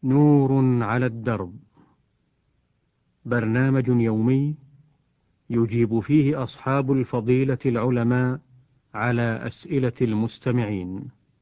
نور على الدرب، برنامج يومي يجيب فيه أصحاب الفضيلة العلماء على أسئلة المستمعين.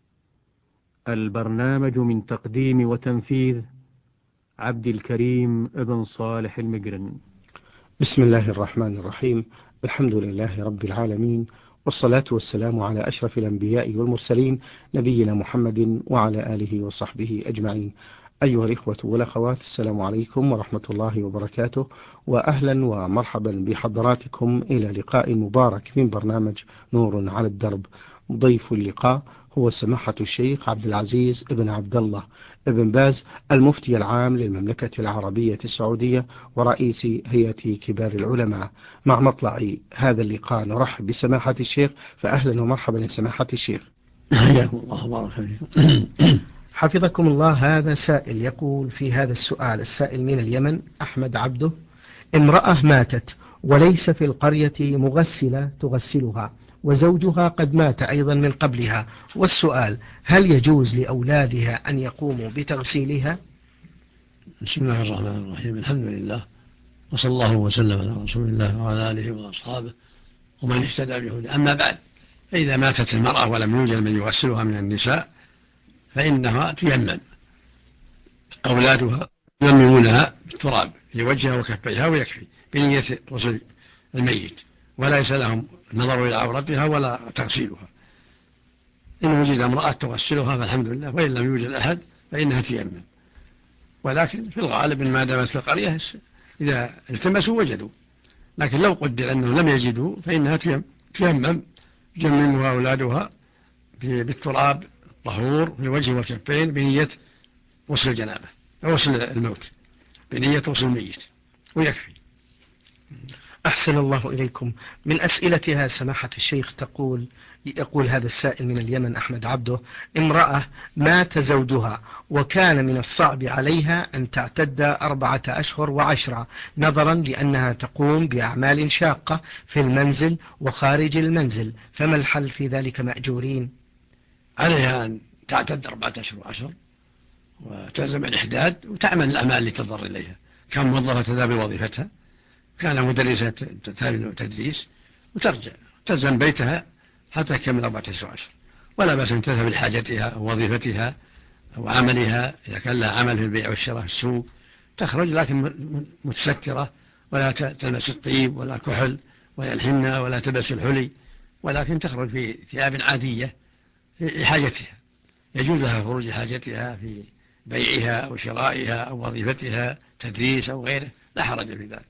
البرنامج من تقديم وتنفيذ عبد الكريم ابن صالح المقرن. بسم الله الرحمن الرحيم. الحمد لله رب العالمين، والصلاة والسلام على أشرف الأنبياء والمرسلين، نبينا محمد وعلى آله وصحبه أجمعين. أيها الإخوة والأخوات، السلام عليكم ورحمة الله وبركاته، وأهلا ومرحبا بحضراتكم إلى لقاء مبارك من برنامج نور على الدرب. ضيف اللقاء هو سماحة الشيخ عبد العزيز ابن عبد الله ابن باز، المفتي العام للمملكة العربية السعودية ورئيس هيئة كبار العلماء. مع مطلع هذا اللقاء نرحب بسماحة الشيخ، فأهلا ومرحبا يا سماحة الشيخ. حياكم الله وبارك فيكم. حفظكم الله. هذا سائل يقول في هذا السؤال، السائل من اليمن أحمد عبده: امرأة ماتت وليس في القرية مغسلة تغسلها، وزوجها قد مات أيضا من قبلها، والسؤال: هل يجوز لأولادها أن يقوموا بتغسيلها؟ بسم الله الرحمن الرحيم. الحمد لله، وصلى الله وسلم على رسول الله وعلى آله وأصحابه ومن اهتدى بهداه. أما بعد، فإذا ماتت المرأة ولم يوجد من يغسلها من النساء فإنها تيمم، أولادها ييممونها بالتراب في وجهها وكفيها ويكفي بنية غسل الميت، وليس لهم نظر إلى عورتها ولا تغسيلها. إن وجد امرأة تغسلها فالحمد لله، وإن لم يوجد أحد فإنها تيمم. ولكن في الغالب إن ما دامت في القرية إذا التمسوا وجدوا، لكن لو قدر أنهم لم يجدوا فإنها تيمم، يجممها أولادها بالتراب طهور في الوجه والكفين بنية غسل الجنابة أو غسل الموت، بنية غسل الميت، ويكفي. أحسن الله إليكم. من أسئلتها سماحة الشيخ يقول هذا السائل من اليمن أحمد عبده: امرأة مات زوجها وكان من الصعب عليها أن تعتد 4 أشهر و10، نظرا لأنها تقوم بأعمال شاقة في المنزل وخارج المنزل، فما الحل في ذلك مأجورين؟ عليها أن تعتد 4 أشهر و10 وتلزم الإحداد وتعمل الأعمال اللي تضر إليها. كان موظفة تذهب لوظيفتها، كان مدرسة تذهب تدريس، وترجع تلزم بيتها حتى تكمل 4 أشهر و10، ولا بأس أن تذهب لحاجتها أو وظيفتها أو عملها. إذا كان لها عمل في البيع والشراء في السوق تخرج، لكن متسترة، ولا تلبس الطيب ولا كحل ولا الحنة ولا تلبس الحلي، ولكن تخرج في ثياب عادية لحاجتها. يجوز لها خروج حاجتها في بيعها أو شرائها أو وظيفتها تدريس أو غيره، لا حرج في ذلك.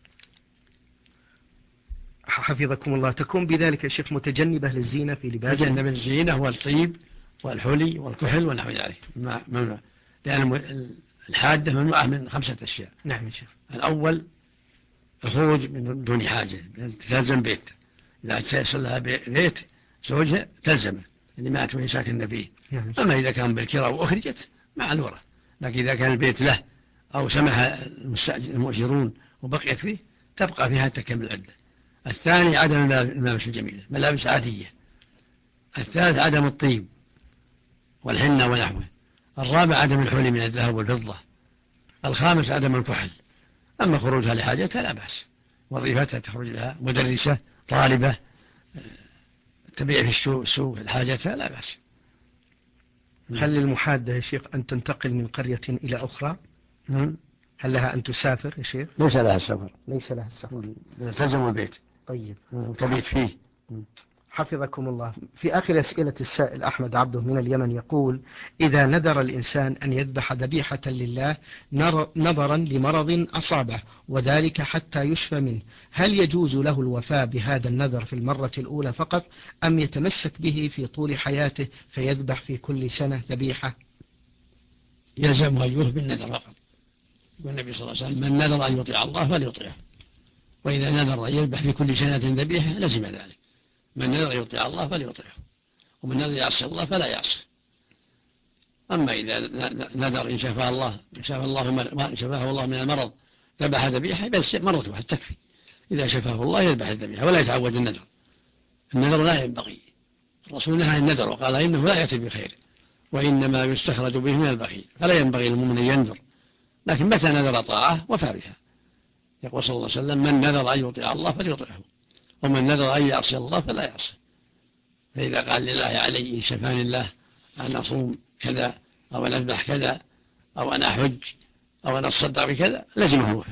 حفظكم الله. تكون بذلك يا شيخ متجنبة للزينة في لباسها؟ تجنب الزينة والطيب والحلي والكحل ونحو ذلك ممنوع، لأن الحادة ممنوعة من 5 أشياء. نعم يا شيخ. الأول الخروج من دون حاجة، تلزم بيت. إذا تيسر لها بيت زوجها تلزمه اللي مات وهي ساكنة فيه. أما إذا كان بالكراء وأخرجت معذورة، لكن إذا كان البيت له أو سمح المؤجرون وبقيت فيه تبقى فيها تكمل العدة. الثاني عدم الملابس الجميلة، ملابس عادية. الثالث عدم الطيب والحنة ونحوه. الرابع عدم الحلي من الذهب والفضة. الخامس عدم الكحل. أما خروجها لحاجتها لا بأس، وظيفتها تخرج لها مدرسة، طالبة، تبيع في السوق حاجتها لا بأس. هل للمحادة يا شيخ أن تنتقل من قرية إلى أخرى؟ هل لها أن تسافر يا شيخ؟ ليس لها السفر. ليس لها السفر. تلزم البيت. طيب. وتبيت فيه. حفظكم الله. في آخر أسئلة السائل أحمد عبده من اليمن يقول: إذا نذر الإنسان أن يذبح ذبيحة لله نظرا لمرض أصابه وذلك حتى يشفى منه، هل يجوز له الوفاء بهذا النذر في المرة الأولى فقط، أم يتمسك به في طول حياته فيذبح في كل سنة ذبيحة؟ يلزم أن يوفي بالنذر فقط. والنبي صلى الله عليه وسلم: من نذر أن يطيع الله فليطيعه، وإذا نذر أن يذبح في كل سنة ذبيحة لزم ذلك. من نذر أن يطيع الله فليطيعه، ومن نذر يعصي الله فلا يعصي. أما إذا نذر إن شفاه الله من المرض ذبح ذبيحة بس مرة واحدة تكفي. إذا شفاه الله يذبح الذبيحة ولا يتعود النذر. النذر لا ينبغي، الرسول نهى النذر وقال إنه لا يأتي بخير، وإنما يستخرج به من البخيل، فلا ينبغي للمؤمن أن ينذر، لكن متى نذر طاعة وفى بها. يقول صلى الله عليه وسلم: من نذر أن يطيع الله فليطعه، ومن نذر أن يعصي الله فلا يعصي. فإذا قال لله علي إن شفاني الله أن أصوم كذا أو أن أذبح كذا أو أن أحج أو أن أتصدق بكذا لزمه الوفاء.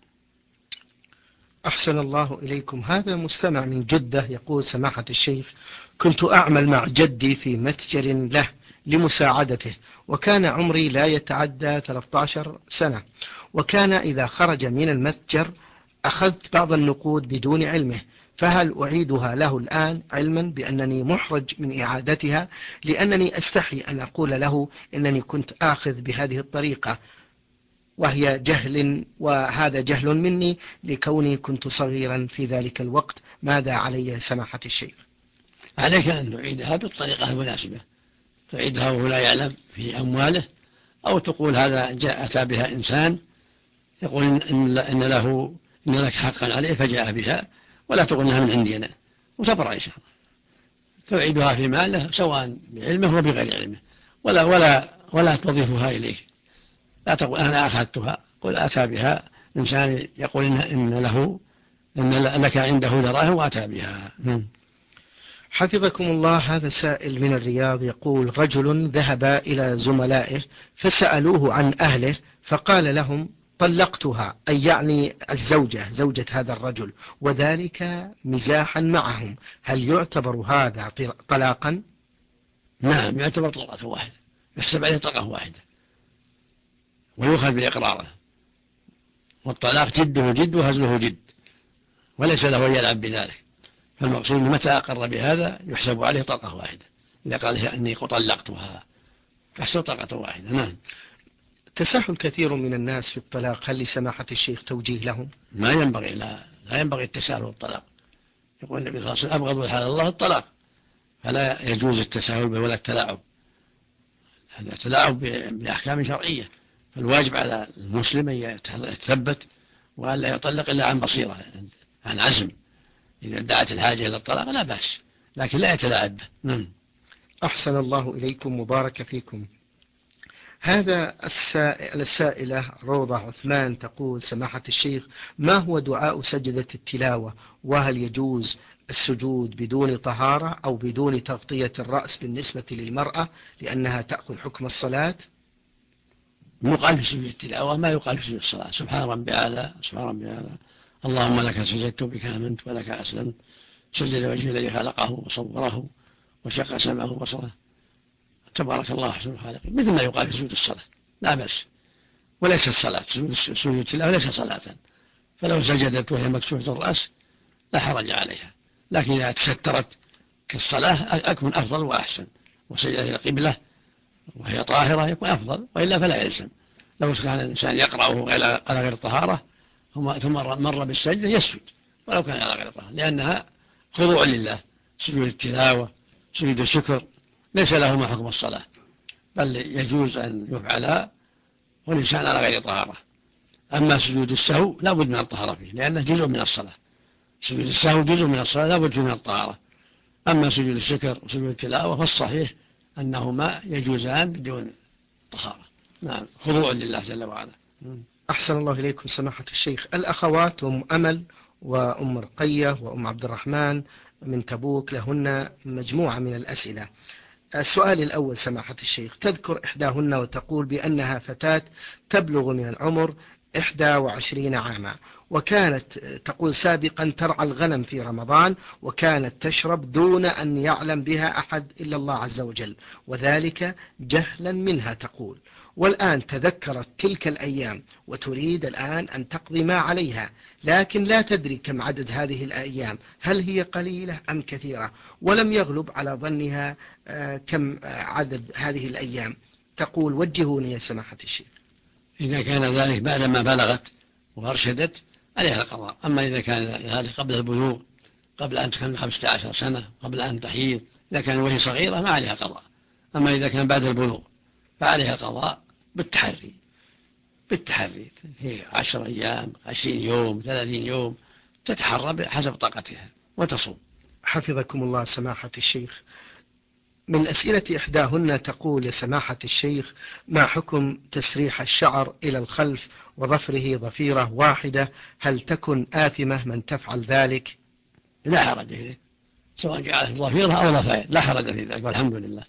أحسن الله إليكم. هذا مستمع من جدة يقول: سماحة الشيخ، كنت أعمل مع جدي في متجر له لمساعدته، وكان عمري لا يتعدى 13 سنة، وكان إذا خرج من المتجر أخذت بعض النقود بدون علمه، فهل أعيدها له الآن علما بأنني محرج من إعادتها، لأنني أستحي أن أقول له إنني كنت آخذ بهذه الطريقة، وهي جهل، وهذا جهل مني لكوني كنت صغيرا في ذلك الوقت. ماذا علي سماحة الشيخ؟ عليك أن تعيدها بالطريقة المناسبة، تعيدها وهو لا يعلم في أمواله، أو تقول هذا أتى بها إنسان يقول إن لك حقا عليه فجاء بها، ولا تقول لها من عندنا، وتبرأ إن شاء الله. تعيدها في ماله سواء بعلمه وبغير علمه، ولا تضيفها إليك. لا تقول أنا أخذتها، قل أتى بها إنسان يقول إن لك عنده دراهم وأتى بها. حفظكم الله. هذا سائل من الرياض يقول: رجل ذهب إلى زملائه فسألوه عن أهله، فقال لهم: طلقتها، أي يعني زوجة هذا الرجل، وذلك مزاحا معهم. هل يعتبر هذا طلاقا؟ نعم، يعتبر طلقة واحدة، يحسب عليه طلقة واحدة ويؤخذ بإقراره. والطلاق جده جد وهزله جد، وليس له أن يلعب بذلك. فالمقصود متى أقر بهذا يحسب عليه طلقة واحدة. إذا قال أني طلقتها يحسب طلقة واحدة. نعم. تساهل كثير من الناس في الطلاق، هل لسماحة الشيخ توجيه لهم؟ ما ينبغي، لا ينبغي التساهل بالطلاق. يقول النبي صلى الله عليه وسلم: أبغض الحلال الله الطلاق. فلا يجوز التساهل به ولا التلاعب، هذا تلاعب بأحكام شرعية. فالواجب على المسلم أن يتثبت وأن لا يطلق إلا عن بصيرة، عن عزم. إذا دعت الحاجة إلى الطلاق لا بأس، لكن لا يتلاعب به. أحسن الله إليكم، مبارك فيكم. هذا السائلة روضة عثمان تقول: سماحة الشيخ، ما هو دعاء سجدة التلاوة؟ وهل يجوز السجود بدون طهارة أو بدون تغطية الرأس بالنسبة للمرأة لأنها تأخذ حكم الصلاة؟ يقال في سجود التلاوة ما يقال في سجود الصلاة: سبحان ربي أعلى، سبحان ربي أعلى، اللهم لك سجدت بك آمنت ولك أسلمت، سجد وجه الذي خلقه وصوره وشق سمعه وبصره، تبارك الله أحسن الخالقين، مثل ما يقال في سجود الصلاة، لا بأس. وليس الصلاة سجود التلاوة ليس صلاة، فلو سجدت وهي مكشوفة الرأس لا حرج عليها، لكن إذا تسترت كالصلاة أكون أفضل وأحسن، وسجدت القبلة وهي طاهرة يكون أفضل، وإلا فلا يلزم. لو كان الإنسان يقرأه على غير طهارة ثم مر بالسجدة يسجد ولو كان على غير طهارة، لأنها خضوع لله. سجود التلاوة سجود الشكر ليس لهما حكم الصلاة، بل يجوز أن يفعلها والإنسان على غير طهارة. أما سجود السهو لا بد من الطهارة فيه، لأنه جزء من الصلاة. سجود السهو جزء من الصلاة لا بد من الطهارة. أما سجود الشكر وسجود التلاوة فالصحيح أنهما يجوزان بدون طهارة. نعم، خضوع لله جل وعلا. أحسن الله إليكم سماحة الشيخ. الأخوات أم أمل وأم رقية وأم عبد الرحمن من تبوك لهن مجموعة من الأسئلة. السؤال الأول سماحة الشيخ: تذكر إحداهن وتقول بأنها فتاة تبلغ من العمر 21 عاما، وكانت تقول سابقا ترعى الغنم في رمضان، وكانت تشرب دون أن يعلم بها أحد إلا الله عز وجل، وذلك جهلا منها تقول، والآن تذكرت تلك الأيام وتريد الآن أن تقضي ما عليها، لكن لا تدري كم عدد هذه الأيام، هل هي قليلة أم كثيرة، ولم يغلب على ظنها كم عدد هذه الأيام. تقول: وجهوني يا سماحة الشيخ. إذا كان ذلك بعدما بلغت وأرشدت عليها القضاء. أما إذا كان ذلك قبل البلوغ، قبل أن تكمل 15 سنة، قبل أن تحيض، إذا كان وهي صغيرة ما عليها قضاء. أما إذا كان بعد البلوغ فعليها قضاء بالتحري هي 10 أيام 20 يوم 30 يوم، تتحرى حسب طاقتها وتصوم. حفظكم الله سماحة الشيخ. من أسئلة إحداهن تقول: يا سماحة الشيخ، ما حكم تسريح الشعر إلى الخلف وظفره ضفيرة واحدة؟ هل تكن آثمة من تفعل ذلك؟ لا حرج فيه، سواء جعله ظفيرة أو ضفائر لا حرج في ذلك والحمد لله.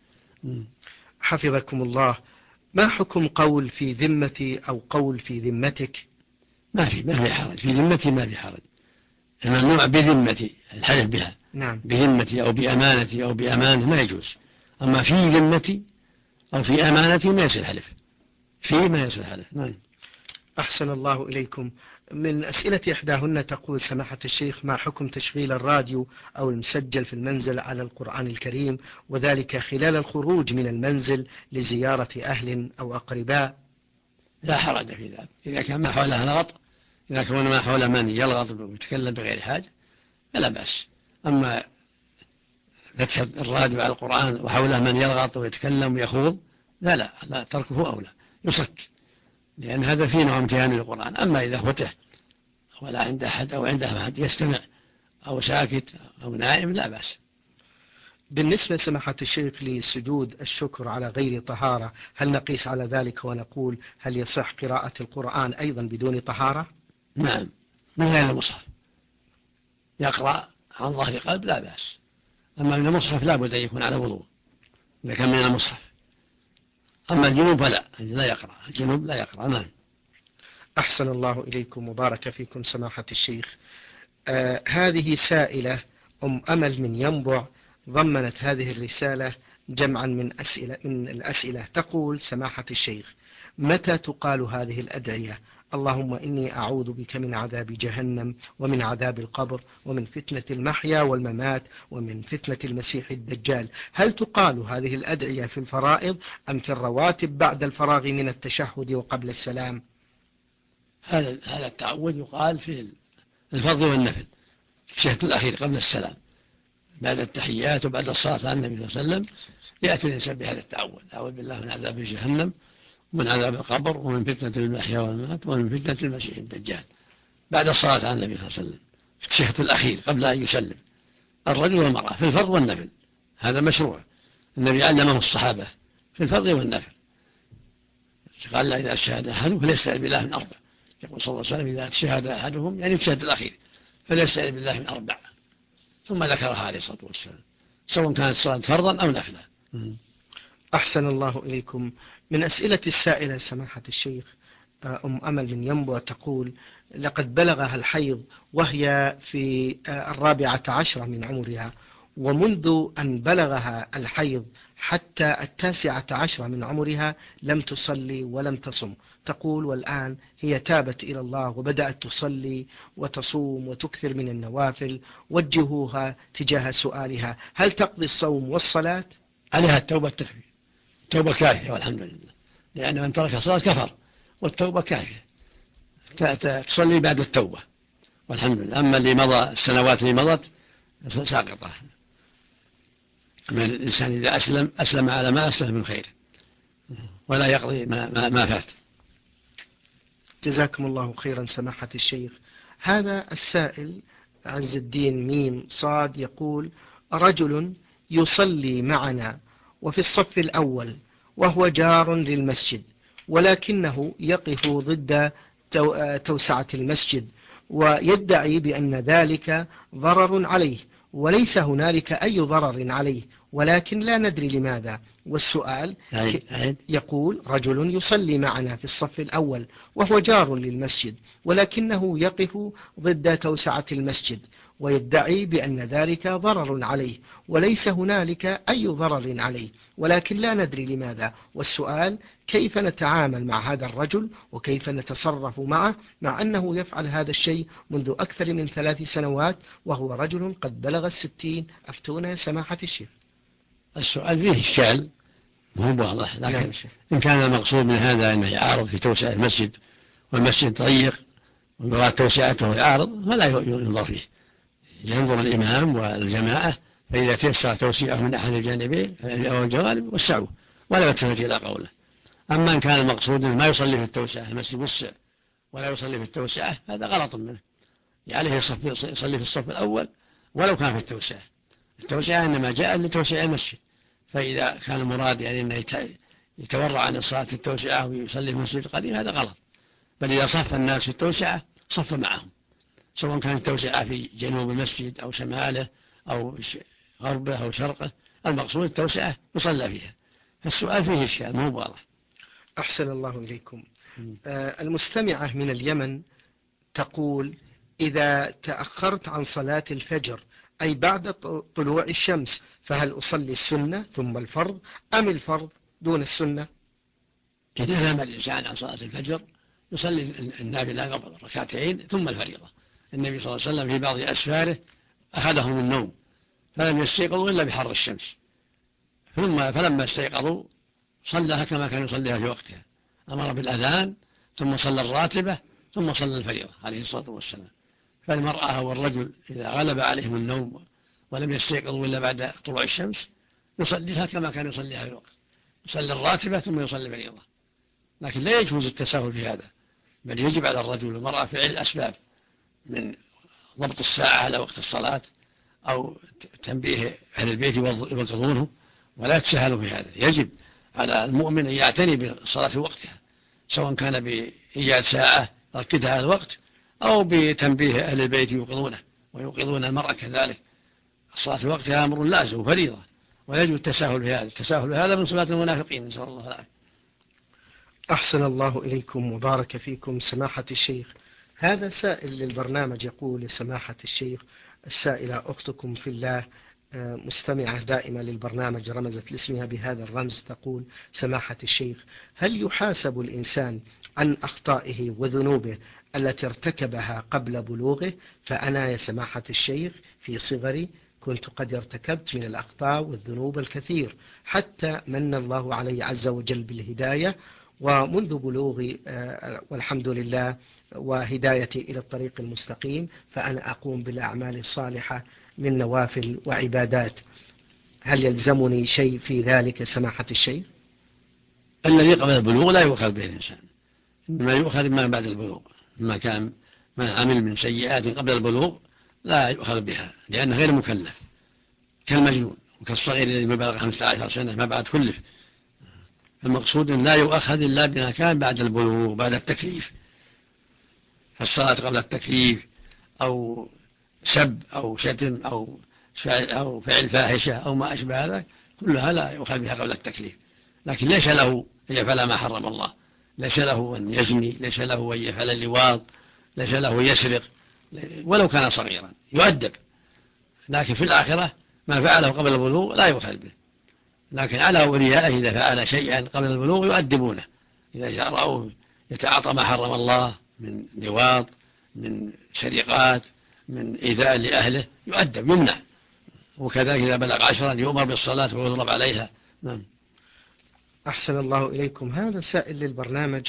حفظكم الله. ما حكم قول في ذمتي أو قول في ذمتك؟ ما في حرج، في ذمتي ما في حرج. الممنوع بذمتي الحلف بها. نعم. بذمتي أو بأمانتي أو بأمانة ما يجوز. أما في ذمتي أو في أمانتي ما يصير حلف، في ما يصير حلف. نعم. أحسن الله إليكم. من أسئلة إحداهن تقول: سماحة الشيخ، ما حكم تشغيل الراديو أو المسجل في المنزل على القرآن الكريم، وذلك خلال الخروج من المنزل لزيارة أهل أو أقرباء؟ لا حرج في ذلك إذا كان ما حوله لغط، إذا كان ما حوله من يلغط ويتكلم بغير حاجة فلا بأس. أما فتح الراديو على القرآن وحوله من يلغط ويتكلم ويخوض لا تركه أولى، يصك، لأن هذا فيه نوع امتهان للقرآن. أما إذا فتح ولا عند أحد أو عنده أحد يستمع أو ساكت أو نائم لا بأس. بالنسبة سماحة الشيخ لسجود الشكر على غير طهارة، هل نقيس على ذلك ونقول: هل يصح قراءة القرآن أيضا بدون طهارة؟ نعم، من غير المصحف يقرأ عن ظهر قلب لا بأس. أما من المصحف لا بد أن يكون على وضوء إذا كان من المصحف. أما الجنوب فلا، لا يقرأ الجنوب لا يقرأ. نعم. أحسن الله إليكم وبارك فيكم سماحة الشيخ. هذه سائلة أم أمل من ينبع، ضمنت هذه الرسالة جمعا من الأسئلة. تقول: سماحة الشيخ، متى تقال هذه الأدعية؟ اللهم إني أعوذ بك من عذاب جهنم ومن عذاب القبر ومن فتنة المحيا والممات ومن فتنة المسيح الدجال. هل تقال هذه الأدعية في الفرائض أم في الرواتب بعد الفراغ من التشهد وقبل السلام؟ هذا التعوذ يقال في الفرض والنفل، التشهد الأخير قبل السلام بعد التحيات وبعد الصلاة على النبي صلى الله عليه وسلم يأتي الإنسان بهذا التعوذ: أعوذ بالله من عذاب جهنم ومن عذاب القبر ومن فتنة المحيا والممات ومن فتنة المسيح الدجال، بعد الصلاة على النبي صلى الله عليه وسلم في التشهد الأخير قبل أن يسلم، الرجل والمرأة في الفرض والنفل. هذا مشروع، النبي علمه الصحابة في الفرض والنفل. قال: إذا أشهد أحدهم فليستعذ بالله من أربع. يقول صلى الله عليه وسلم: إذا أشهد أحدهم يعني التشهد الأخير فليستعذ بالله من أربع. ثم ذكرها عليه الصلاة والسلام سواء كانت صلاة فرضا أو نفلا. أحسن الله إليكم. من أسئلة السائلة سماحة الشيخ أم أمل من ينبع تقول: لقد بلغها الحيض وهي في 14 من عمرها، ومنذ أن بلغها الحيض حتى 19 من عمرها لم تصلي ولم تصم. تقول: والآن هي تابت إلى الله وبدأت تصلي وتصوم وتكثر من النوافل. وجهوها تجاه سؤالها: هل تقضي الصوم والصلاة؟ عليها التوبة تكفي، التوبة كافية والحمد لله، لأن من ترك الصلاة كفر، والتوبة كافية، تصلي بعد التوبة والحمد لله. أما اللي مضى السنوات اللي مضت ساقطة. أما الإنسان إذا أسلم على ما أسلم من خير ولا يقضي ما فات. جزاكم الله خيرا سماحة الشيخ. هذا السائل عز الدين ميم صاد يقول: رجل يصلي معنا وفي الصف الأول وهو جار للمسجد، ولكنه يقف ضد توسعة المسجد ويدعي بأن ذلك ضرر عليه، وليس هنالك أي ضرر عليه، ولكن لا ندري لماذا. والسؤال: يقول: رجل يصلي معنا في الصف الأول وهو جار للمسجد، ولكنه يقف ضد توسعة المسجد ويدعي بأن ذلك ضرر عليه، وليس هنالك أي ضرر عليه، ولكن لا ندري لماذا. والسؤال: كيف نتعامل مع هذا الرجل وكيف نتصرف معه مع أنه يفعل هذا الشيء منذ أكثر من 3 سنوات وهو رجل قد بلغ 60؟ أفتونا يا سماحة الشيخ. السؤال فيه إشكال مو واضح، لكن إن كان المقصود من هذا أنه يعارض في توسعة المسجد والمسجد ضيق ويراد توسعته يعارض فلا ينظر فيه، ينظر الإمام والجماعة، فإذا تيسر توسيعه من أحد الجانبين أو الجوانب وسعوه ولا يلتفت إلى قوله. أما إن كان المقصود أنه ما يصلي في التوسعة، المسجد وسع ولا يصلي في التوسعة، هذا غلط منه، عليه يصلي في الصف الأول ولو كان في التوسعة. التوسعة إنما جاء لتوسيع المسجد، فإذا كان المراد يعني أنه يتورع عن الصلاة في التوسعة ويصلي في المسجد القديم هذا غلط، بل إذا صف الناس في التوسعة صف معهم، سواء كانت التوسعة في جنوب المسجد أو شماله أو غربه أو شرقه، المقصود التوسعة يصلى فيها. فالسؤال فيه إشكال مو واضح. أحسن الله إليكم. المستمعة من اليمن تقول: إذا تأخرت عن صلاة الفجر أي بعد طلوع الشمس فهل أصلي السنة ثم الفرض أم الفرض دون السنة؟ إذا نام الإنسان عن صلاة الفجر يصلي النافلة قبل ركعتين ثم الفريضة. النبي صلى الله عليه وسلم في بعض أسفاره أخذهم النوم فلم يستيقظوا إلا بحر الشمس، فلما استيقظوا صلىها كما كان يصليها في وقتها، أمر بالأذان ثم صلى الراتبة ثم صلى الفريضة عليه الصلاة والسلام. فالمرأة والرجل إذا غلب عليهم النوم ولم يستيقظوا إلا بعد طلوع الشمس يصليها كما كان يصليها في الوقت، يصلي الراتبة ثم يصلي الفريضة. لكن لا يجوز التساهل في هذا، بل يجب على الرجل والمرأة فعل الأسباب من ضبط الساعة على وقت الصلاة أو تنبيه أهل البيت يوقظونه، ولا يتساهلوا في هذا. يجب على المؤمن أن يعتني بالصلاة في وقتها، سواء كان بإيجاد ساعة ركدها على الوقت أو بتنبيه أهل البيت يوقظونه ويوقظون المرأة كذلك. الصلاة في وقتها أمر لازم وفريضة، ويجب التساهل في هذا. التساهل في هذا من صلاة المنافقين، نسأل الله العافية. أحسن الله إليكم وبارك فيكم سماحة الشيخ. هذا سائل للبرنامج يقول: سماحة الشيخ، السائلة أختكم في الله مستمعة دائمة للبرنامج رمزت لاسمها بهذا الرمز، تقول: سماحة الشيخ، هل يحاسب الإنسان عن أخطائه وذنوبه التي ارتكبها قبل بلوغه؟ فأنا يا سماحة الشيخ في صغري كنت قد ارتكبت من الأخطاء والذنوب الكثير حتى من الله علي عز وجل بالهداية، ومنذ بلوغي والحمد لله وهدايتي إلى الطريق المستقيم فأنا أقوم بالأعمال الصالحة من نوافل وعبادات. هل يلزمني شيء في ذلك سماحة الشيخ؟ الذي قبل البلوغ لا يؤخذ به الإنسان، إنما يؤخذ ما بعد البلوغ. ما كان من عمل من سيئات قبل البلوغ لا يؤخذ بها، لأنه غير مكلف، كالمجنون وكالصغير الذي ما بلغ 15 سنة ما بعد كلف. المقصود لا يؤخذ إلا بما كان بعد البلوغ، بعد التكليف. فالصلاة قبل التكليف أو سب أو شتم أو فعل فاحشة أو ما أشبه ذلك كلها لا يؤخذ بها قبل التكليف. لكن ليس له أن يفعل ما حرم الله، ليس له أن يزني، ليس له أن يفعل اللواط، ليس له أن يسرق ولو كان صغيرا، يؤدب. لكن في الآخرة ما فعله قبل البلوغ لا يؤخذ به. لكن على أوليائه إذا فعل شيئا قبل البلوغ يؤدبونه، إذا رأوه يتعاطى ما حرم الله من لواط، من سرقات، من إيذاء لأهله، يؤدب يمنع. وكذلك إذا بلغ 10 يؤمر بالصلاة ويضرب عليها. نعم. أحسن الله إليكم. هذا سائل للبرنامج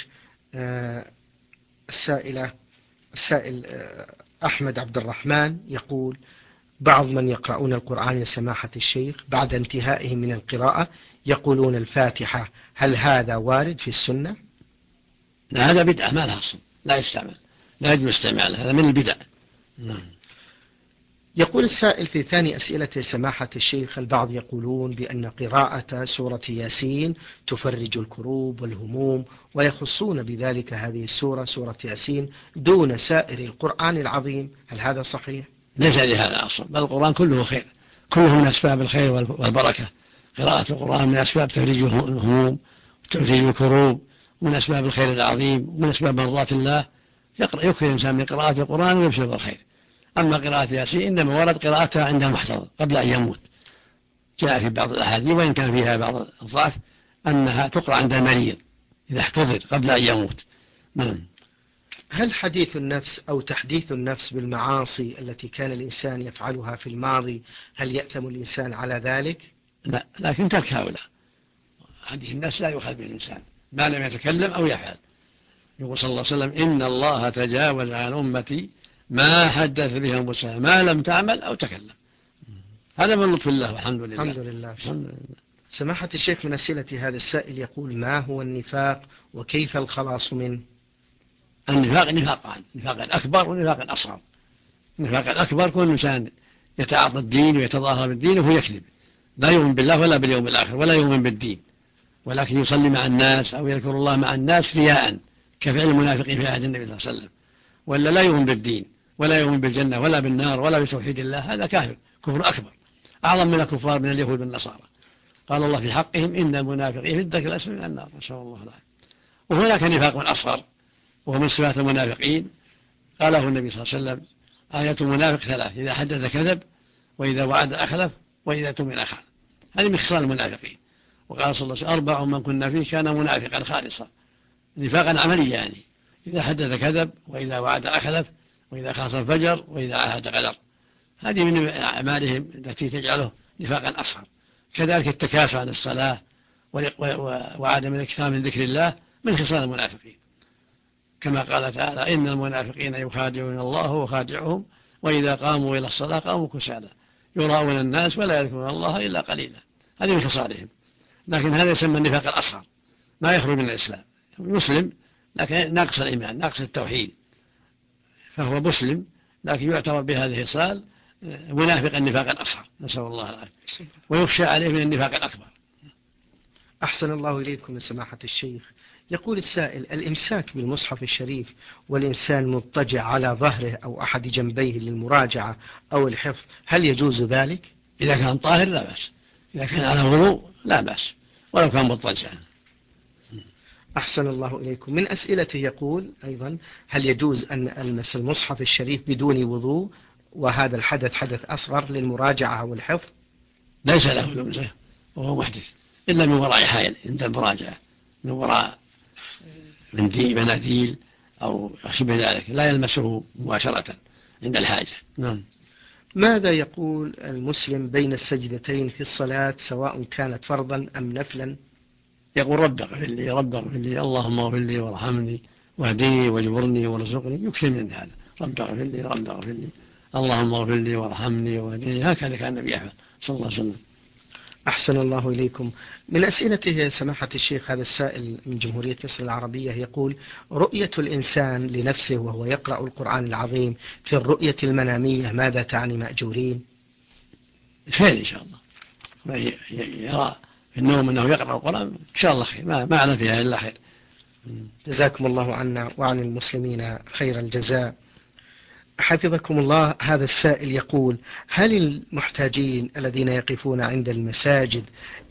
السائل أحمد عبد الرحمن يقول: بعض من يقرؤون القرآن يا سماحة الشيخ بعد انتهائهم من القراءة يقولون الفاتحة، هل هذا وارد في السنة؟ لا، هذا بدعة ما لها أصل، لا يستعمل، لا يجب استعماله، هذا من البدع. نعم. يقول السائل في ثاني أسئلة سماحة الشيخ: البعض يقولون بأن قراءة سورة ياسين تفرج الكروب والهموم، ويخصون بذلك هذه السورة سورة ياسين دون سائر القرآن العظيم، هل هذا صحيح؟ ليس لهذا أصل، بل القرآن كله خير، كله من أسباب الخير والبركة. قراءة القرآن من أسباب تفريج الهموم وتفريج الكروب، ومن أسباب الخير العظيم، ومن أسباب مرضات الله. يكفي الإنسان من قراءة القرآن ويبشر بالخير. أما قراءة ياسين إنما ورد قراءتها عند المحتضر قبل أن يموت، جاء في بعض الأحاديث وإن كان فيها بعض الضعف أنها تقرأ عند المريض إذا احتضر قبل أن يموت. نعم. هل حديث النفس أو تحديث النفس بالمعاصي التي كان الإنسان يفعلها في الماضي هل يأثم الإنسان على ذلك؟ لا، لكن ترك هؤلاء. حديث النفس لا يؤخذ به الإنسان ما لم يتكلم أو يفعل. يقول صلى الله عليه وسلم: إن الله تجاوز عن أمتي ما حدث به أنفسها ما لم تعمل أو تكلم. هذا من لطف الله والحمد لله. الحمد لله. سماحة الشيخ من أسئلة هذا السائل يقول: ما هو النفاق وكيف الخلاص منه؟ النفاق نفاقان: نفاق أكبر ونفاق أصغر. النفاق الأكبر كل إنسان يتعاطى الدين ويتظاهر بالدين وهو يكذب، لا يؤمن بالله ولا باليوم الآخر ولا يؤمن بالدين، ولكن يصلي مع الناس أو يذكر الله مع الناس رياء كفعل المنافقين في عهد النبي صلى الله عليه وسلم، ولا لا يؤمن بالدين ولا يؤمن بالجنة ولا بالنار ولا بتوحيد الله، هذا كافر كفر أكبر أعظم من الكفار من اليهود والنصارى. قال الله في حقهم إن المنافقين في الدرك الأسفل من النار، نسأل الله العافية. وهناك نفاق أصغر وهو من صفات المنافقين، قاله النبي صلى الله عليه وسلم: آية المنافق ثلاث: إذا حدث كذب، وإذا وعد أخلف، وإذا اؤتمن خان. هذه من خصال المنافقين. وقال صلى الله عليه وسلم: أربع من كنا فيه كان منافقا خالصا، نفاقا عمليا يعني: إذا حدث كذب، وإذا وعد أخلف، وإذا خاصم فجر، وإذا عاهد غدر. هذه من أعمالهم التي تجعله نفاقا أصغر. كذلك التكاسل عن الصلاة وعدم الاكثار من ذكر الله من خصال المنافقين، كما قال تعالى: إن المنافقين يخادعون الله وخادعهم وإذا قاموا إلى الصلاة قاموا كسالى يراءون الناس ولا يذكرون الله إلا قليلا. هذه من خصالهم، لكن هذا يسمى النفاق الأصغر، ما يخرج من الإسلام، مسلم لكن ناقص الإيمان ناقص التوحيد، فهو مسلم لكن يعتبر بهذه الخصال منافقا نفاقا أصغر، نسأل الله العافية، ويخشى عليه من النفاق الأكبر. أحسن الله إليكم سماحة الشيخ. يقول السائل: الإمساك بالمصحف الشريف والإنسان مضطجع على ظهره أو أحد جنبيه للمراجعة أو الحفظ، هل يجوز ذلك؟ إذا كان طاهر لا بأس، إذا كان على وضوء لا بأس، ولو كان مضطجعا. أحسن الله إليكم. من أسئلته يقول أيضا: هل يجوز أن ألمس المصحف الشريف بدون وضوء، وهذا الحدث حدث أصغر للمراجعة أو الحفظ؟ ليس له لمسه وهو محدث، إلا من وراء حائل عند المراجعة، من وراء مناديل أو شبه ذلك، لا يلمسه مباشرة عند الحاجة. نعم. ماذا يقول المسلم بين السجدتين في الصلاة سواء كانت فرضا أم نفلا؟ يقول: رب اغفر لي، رب اغفر لي، اللهم اغفر لي وارحمني واهدني واجبرني وارزقني، يكثر من هذا: رب اغفر لي، رب اغفر لي، اللهم اغفر لي وارحمني واهدني. هكذا كان النبي أحمد صلى الله عليه وسلم. أحسن الله إليكم. من أسئلته سماحة الشيخ هذا السائل من جمهورية مصر العربية يقول: رؤية الإنسان لنفسه وهو يقرأ القرآن العظيم في الرؤية المنامية ماذا تعني مأجورين؟ خير إن شاء الله، يرى في النوم أنه يقرأ القرآن إن شاء الله خير، ما أعلم فيها إلا خير. جزاكم الله عنا وعن المسلمين خير الجزاء. حفظكم الله. هذا السائل يقول: هل المحتاجين الذين يقفون عند المساجد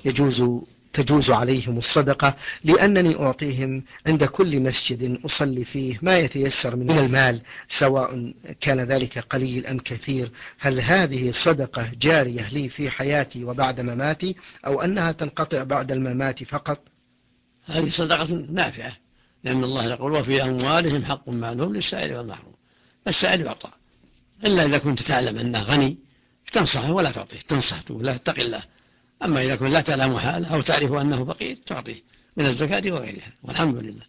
تجوز عليهم الصدقة، لأنني أعطيهم عند كل مسجد أصلي فيه ما يتيسر من المال سواء كان ذلك قليل أم كثير، هل هذه صدقة جارية لي في حياتي وبعد مماتي، أو أنها تنقطع بعد الممات فقط؟ هذه صدقة نافعة، لأن الله يقول: وفي أموالهم حق معلوم للسائل والمحروم. السائل يعطى، إلا إذا كنت تعلم أنه غني تنصحه ولا تعطيه، تنصح تقول لا اتق الله. أما إذا كنت لا تعلم حاله أو تعرف أنه فقير تعطيه من الزكاة وغيرها، والحمد لله.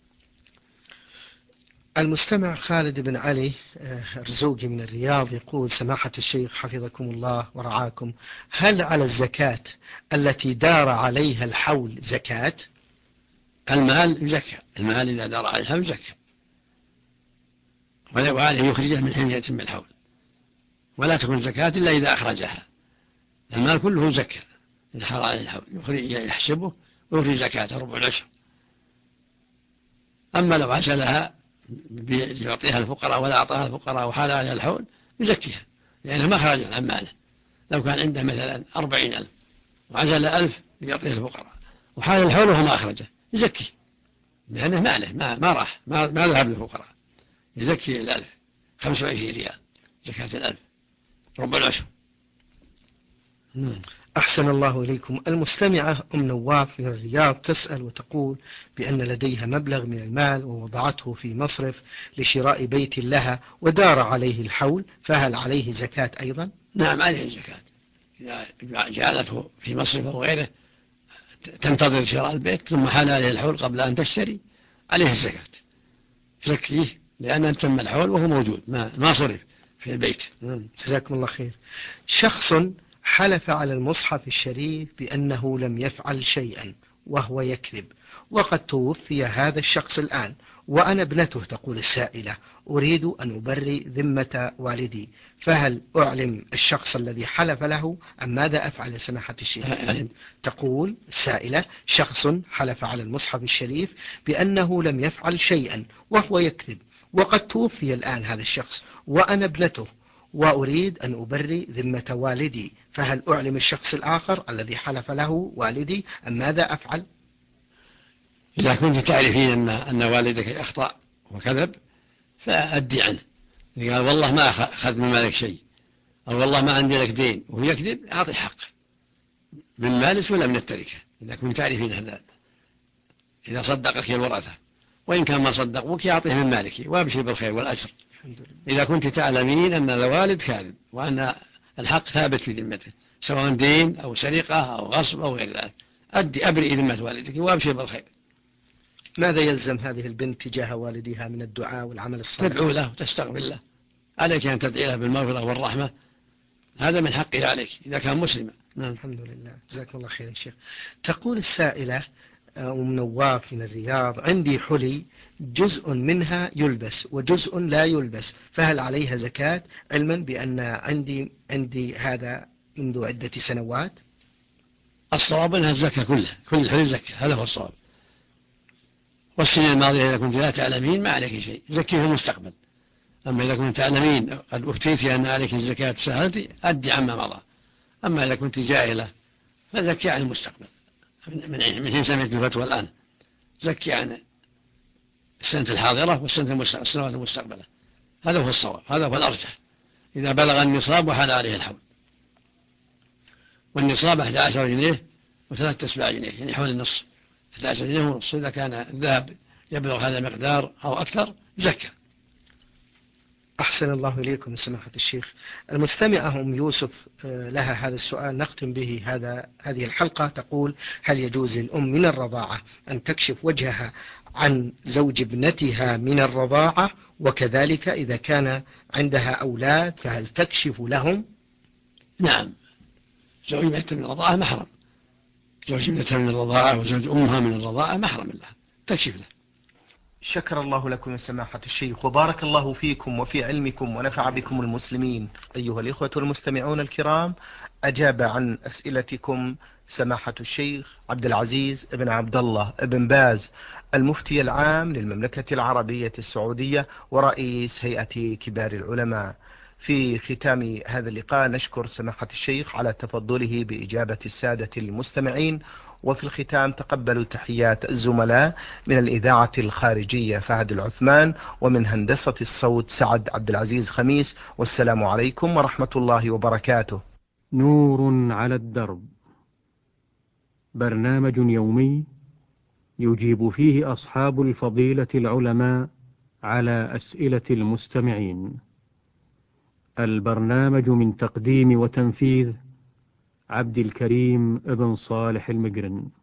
المستمع خالد بن علي رزوقي من الرياض يقول: سماحة الشيخ حفظكم الله ورعاكم، هل على الزكاة التي دار عليها الحول زكاة؟ المال يزكى، المال إذا دار عليه الحول زكى، وعليه يخرجه من حين يتم الحول، ولا تكون زكاة إلا إذا أخرجها. المال كله زكى إذا حار عليه الحول، يحسبه ويخرج زكاة ربع العشر. أما لو عجلها يعطيها الفقراء ولا أعطاها الفقراء وحال عليها الحول يزكيها، لأنه ما خرج عن ماله. لو كان عنده مثلا 40,000 وعجل 1000 يعطيه الفقراء وحال الحول وهو ما أخرجه يزكي، لأنه ماله ما راح ما ذهب للفقراء، يزكي 1000 25 ريال زكاة 1000 ربع العشر. أحسن الله إليكم. المستمعة أم نواف من الرياض تسأل وتقول بأن لديها مبلغ من المال ووضعته في مصرف لشراء بيت لها ودار عليه الحول، فهل عليه زكاة أيضا؟ نعم عليه زكاة، إذا جعلته في مصرف أو غيره تنتظر شراء البيت ثم حال عليه الحول قبل أن تشتري عليه الزكاة، تزكيه لأن تم الحول وهو موجود ما صرف في البيت. جزاكم الله خير. شخص حلف على المصحف الشريف بأنه لم يفعل شيئا وهو يكذب، وقد توفي هذا الشخص الآن وأنا ابنته. تقول السائلة: أريد أن أبرئ ذمة والدي، فهل أعلم الشخص الذي حلف له أم ماذا أفعل سماحة الشيخ؟ تقول السائلة: شخص حلف على المصحف الشريف بأنه لم يفعل شيئا وهو يكذب، وقد توفي الآن هذا الشخص وأنا ابنته، وأريد أن أبرئ ذمة والدي، فهل أعلم الشخص الآخر الذي حلف له والدي أم ماذا أفعل؟ إذا كنت تعرفين أن والدك أخطأ وكذب فأدي عنه. إذا قال والله ما أخذ من مالك شيء، أو والله ما عندي لك دين وهو يكذب، أعطي حق من مالك ولا من التركة. إذا كنت تعرفين هذا، إذا صدقك الورثة، وإن كان ما صدقوك يعطيه من مالك وابشر بالخير والأجر. إذا كنت تعلمين أن الوالد كاذب وأن الحق ثابت في ذمته، سواء دين أو سرقة أو غصب أو غير ذلك، أبرئ ذمة والدك وابشر بالخير. ماذا يلزم هذه البنت تجاه والدها من الدعاء والعمل الصالح؟ تدعو له وتستغفر له، عليك أن تدعي له بالمغفرة والرحمة، هذا من حقه عليك إذا كان مسلما. الحمد لله، جزاكم الله خير يا شيخ. تقول السائلة أم نواف من الرياض: عندي حلي جزء منها يلبس وجزء لا يلبس، فهل عليها زكاة، علما بأن عندي هذا منذ عدة سنوات؟ الصواب أنها الزكاة كلها، كل الحلي زكاة، هذا هو الصواب. والسنين الماضية إذا كنت لا تعلمين ما عليك شيء، زكيه في المستقبل. أما إذا كنت تعلمين قد أفتيتي أن عليك الزكاة سهلتي، أدي عما مضى. أما إذا كنت جاهلة فزكي عن المستقبل، من حين سمعت الفتوى الآن زكي عن السنة الحاضرة والسنوات المستقبلة، هذا هو الصواب، هذا هو الأرجح. إذا بلغ النصاب وحال عليه الحول، والنصاب 11 جنيه و3 جنيه، يعني حول النص 11 جنيه ونص. إذا كان الذهب يبلغ هذا المقدار أو أكثر زكى. أحسن الله إليكم سماحة الشيخ. المستمعة أم يوسف لها هذا السؤال نختم به هذه الحلقة. تقول: هل يجوز للأم من الرضاعة أن تكشف وجهها عن زوج ابنتها من الرضاعة؟ وكذلك إذا كان عندها أولاد فهل تكشف لهم؟ نعم، زوج ابنتها من الرضاعة محرم، زوج ابنتها من الرضاعة وزوج أمها من الرضاعة محرم لها، تكشف له. شكر الله لكم يا سماحة الشيخ، وبارك الله فيكم وفي علمكم ونفع بكم المسلمين. أيها الإخوة المستمعون الكرام، أجاب عن أسئلتكم سماحة الشيخ عبد العزيز بن عبد الله بن باز، المفتي العام للمملكة العربية السعودية ورئيس هيئة كبار العلماء. في ختام هذا اللقاء نشكر سماحة الشيخ على تفضله بإجابة السادة المستمعين. وفي الختام تقبلوا تحيات الزملاء من الإذاعة الخارجية فهد العثمان، ومن هندسة الصوت سعد عبد العزيز خميس، والسلام عليكم ورحمة الله وبركاته. نور على الدرب، برنامج يومي يجيب فيه أصحاب الفضيلة العلماء على أسئلة المستمعين. البرنامج من تقديم وتنفيذ عبد الكريم ابن صالح المقرن.